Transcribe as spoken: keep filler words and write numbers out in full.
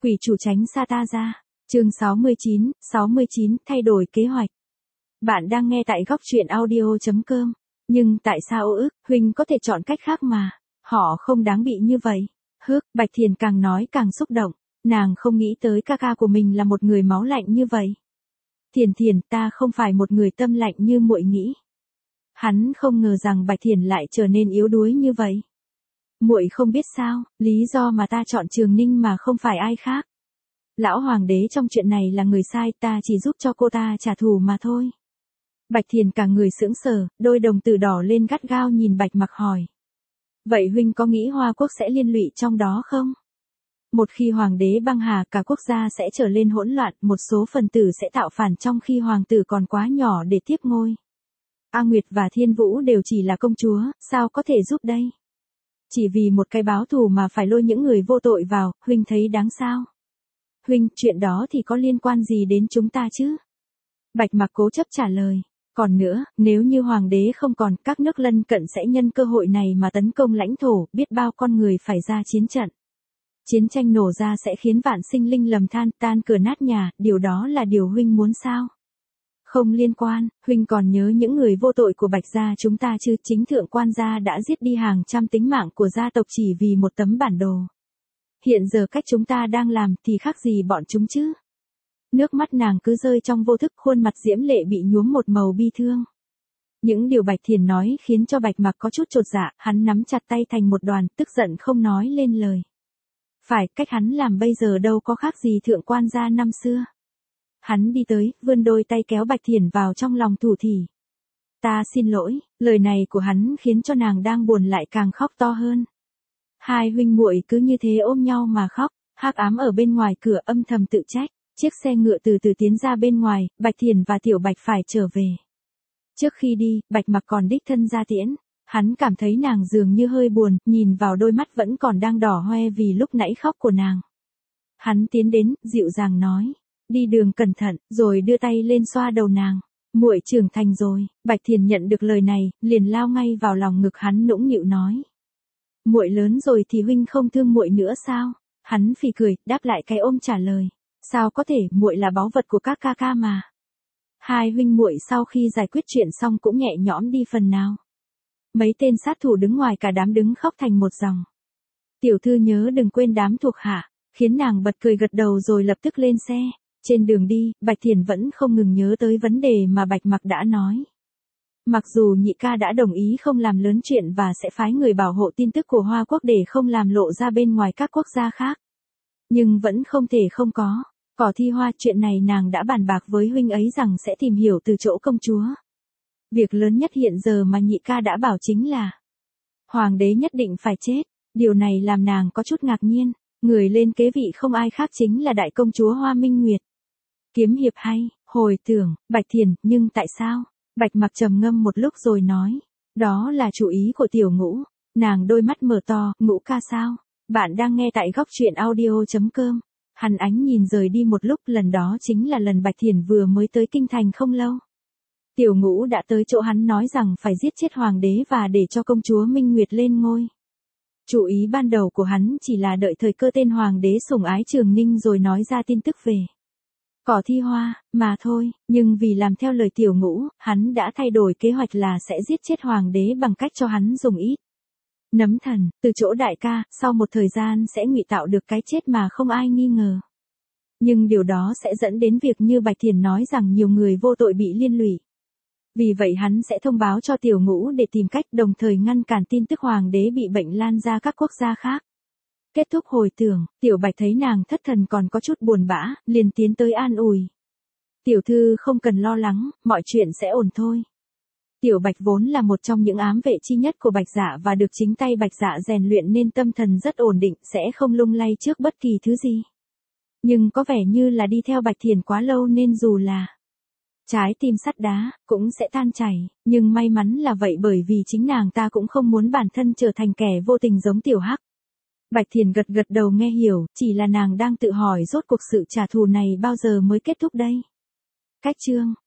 Quỷ chủ tránh xa ta ra. Chương sáu mươi chín, sáu mươi chín, thay đổi kế hoạch. Bạn đang nghe tại góc truyện audio chấm com. Nhưng tại sao ư, huynh có thể chọn cách khác mà. Họ không đáng bị như vậy. Hước, Bạch Thiền càng nói càng xúc động. Nàng không nghĩ tới ca ca của mình là một người máu lạnh như vậy. Thiền Thiền, ta không phải một người tâm lạnh như muội nghĩ. Hắn không ngờ rằng Bạch Thiền lại trở nên yếu đuối như vậy. Muội không biết sao, lý do mà ta chọn Trường Ninh mà không phải ai khác. Lão hoàng đế trong chuyện này là người sai, ta chỉ giúp cho cô ta trả thù mà thôi. Bạch Thiền cả người sững sờ, đôi đồng tử đỏ lên gắt gao nhìn Bạch Mặc hỏi. Vậy huynh có nghĩ Hoa Quốc sẽ liên lụy trong đó không? Một khi hoàng đế băng hà, cả quốc gia sẽ trở lên hỗn loạn, một số phần tử sẽ tạo phản trong khi hoàng tử còn quá nhỏ để tiếp ngôi. A Nguyệt và Thiên Vũ đều chỉ là công chúa, sao có thể giúp đây? Chỉ vì một cái báo thù mà phải lôi những người vô tội vào, huynh thấy đáng sao? Huynh, chuyện đó thì có liên quan gì đến chúng ta chứ? Bạch Mặc cố chấp trả lời. Còn nữa, nếu như hoàng đế không còn, các nước lân cận sẽ nhân cơ hội này mà tấn công lãnh thổ, biết bao con người phải ra chiến trận. Chiến tranh nổ ra sẽ khiến vạn sinh linh lầm than, tan cửa nát nhà, điều đó là điều huynh muốn sao? Không liên quan, huynh còn nhớ những người vô tội của Bạch gia chúng ta chứ, chính thượng quan gia đã giết đi hàng trăm tính mạng của gia tộc chỉ vì một tấm bản đồ. Hiện giờ cách chúng ta đang làm thì khác gì bọn chúng chứ? Nước mắt nàng cứ rơi trong vô thức, khuôn mặt diễm lệ bị nhuốm một màu bi thương. Những điều Bạch Thiền nói khiến cho Bạch Mặc có chút chột dạ, hắn nắm chặt tay thành một đoàn, tức giận không nói lên lời. Phải, cách hắn làm bây giờ đâu có khác gì thượng quan gia năm xưa. Hắn đi tới, vươn đôi tay kéo Bạch Thiền vào trong lòng thủ thỉ. Ta xin lỗi, lời này của hắn khiến cho nàng đang buồn lại càng khóc to hơn. Hai huynh muội cứ như thế ôm nhau mà khóc, hắc ám ở bên ngoài cửa âm thầm tự trách. Chiếc xe ngựa từ từ tiến ra bên ngoài, Bạch Thiền và Tiểu Bạch phải trở về. Trước khi đi, Bạch Mặc còn đích thân ra tiễn. Hắn cảm thấy nàng dường như hơi buồn, nhìn vào đôi mắt vẫn còn đang đỏ hoe vì lúc nãy khóc của nàng. Hắn tiến đến, dịu dàng nói. Đi đường cẩn thận, rồi đưa tay lên xoa đầu nàng. Muội trưởng thành rồi. Bạch Thiền nhận được lời này, liền lao ngay vào lòng ngực hắn nũng nịu nói. Muội lớn rồi thì huynh không thương muội nữa sao? Hắn phì cười, đáp lại cái ôm trả lời. Sao có thể, muội là báu vật của các ca ca mà. Hai huynh muội sau khi giải quyết chuyện xong cũng nhẹ nhõm đi phần nào. Mấy tên sát thủ đứng ngoài cả đám đứng khóc thành một dòng. Tiểu thư nhớ đừng quên đám thuộc hạ, khiến nàng bật cười gật đầu rồi lập tức lên xe. Trên đường đi, Bạch Thiền vẫn không ngừng nhớ tới vấn đề mà Bạch Mặc đã nói. Mặc dù nhị ca đã đồng ý không làm lớn chuyện và sẽ phái người bảo hộ tin tức của Hoa Quốc để không làm lộ ra bên ngoài các quốc gia khác. Nhưng vẫn không thể không có. Cỏ Thi Hoa, chuyện này nàng đã bàn bạc với huynh ấy rằng sẽ tìm hiểu từ chỗ công chúa. Việc lớn nhất hiện giờ mà nhị ca đã bảo chính là hoàng đế nhất định phải chết. Điều này làm nàng có chút ngạc nhiên. Người lên kế vị không ai khác chính là đại công chúa Hoa Minh Nguyệt. Kiếm hiệp hay, hồi tưởng, Bạch Thiền, nhưng tại sao? Bạch Mặc trầm ngâm một lúc rồi nói. Đó là chủ ý của Tiểu Ngũ. Nàng đôi mắt mở to, Ngũ ca sao? Bạn đang nghe tại góc truyện audio chấm com. Hắn ánh nhìn rời đi một lúc, lần đó chính là lần Bạch Thiền vừa mới tới kinh thành không lâu. Tiểu Ngũ đã tới chỗ hắn nói rằng phải giết chết hoàng đế và để cho công chúa Minh Nguyệt lên ngôi. Chủ ý ban đầu của hắn chỉ là đợi thời cơ tên hoàng đế sủng ái Trường Ninh rồi nói ra tin tức về Cỏ Thi Hoa, mà thôi, nhưng vì làm theo lời Tiểu Ngũ, hắn đã thay đổi kế hoạch là sẽ giết chết hoàng đế bằng cách cho hắn dùng ít nấm thần, từ chỗ đại ca, sau một thời gian sẽ ngụy tạo được cái chết mà không ai nghi ngờ. Nhưng điều đó sẽ dẫn đến việc như Bạch Thiền nói rằng nhiều người vô tội bị liên lụy. Vì vậy hắn sẽ thông báo cho Tiểu Ngũ để tìm cách đồng thời ngăn cản tin tức hoàng đế bị bệnh lan ra các quốc gia khác. Kết thúc hồi tưởng, Tiểu Bạch thấy nàng thất thần còn có chút buồn bã, liền tiến tới an ủi. Tiểu thư không cần lo lắng, mọi chuyện sẽ ổn thôi. Tiểu Bạch vốn là một trong những ám vệ chi nhất của Bạch Dạ và được chính tay Bạch Dạ rèn luyện nên tâm thần rất ổn định, sẽ không lung lay trước bất kỳ thứ gì. Nhưng có vẻ như là đi theo Bạch Thiền quá lâu nên dù là trái tim sắt đá, cũng sẽ tan chảy, nhưng may mắn là vậy bởi vì chính nàng ta cũng không muốn bản thân trở thành kẻ vô tình giống Tiểu Hắc. Bạch Thiền gật gật đầu nghe hiểu, chỉ là nàng đang tự hỏi rốt cuộc sự trả thù này bao giờ mới kết thúc đây. Cách chương